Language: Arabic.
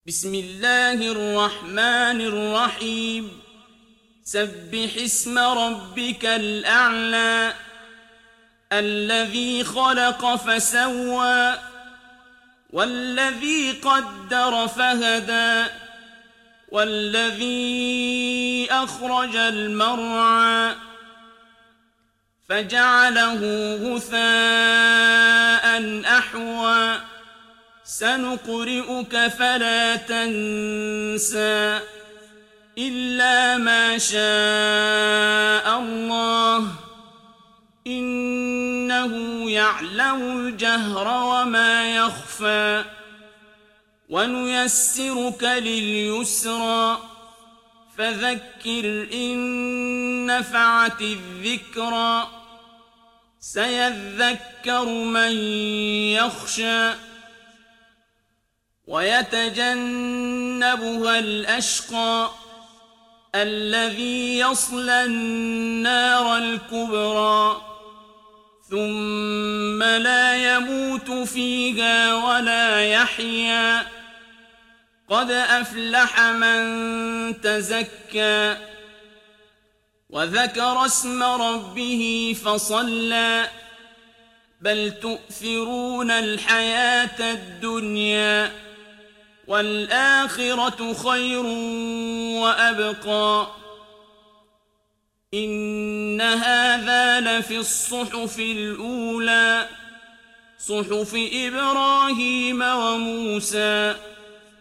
بسم الله الرحمن الرحيم سبح اسم ربك الأعلى الذي خلق فسوى والذي قدر فهدى والذي أخرج المرعى فجعله غثاء أحوى سنقرئك فلا تنسى إلا ما شاء الله إنه يعلم الجهر وما يخفى ونيسرك لليسرى فذكر إن نفعت الذكرى سيذكر من يخشى ويتجنبها الأشقى الذي يصلى النار الكبرى ثم لا يموت فيها ولا يحيا قد أفلح من تزكى وذكر اسم ربه فصلى بل تؤثرون الحياة الدنيا والآخرة خير وأبقى إن هذا لفي الصحف الأولى صحف إبراهيم وموسى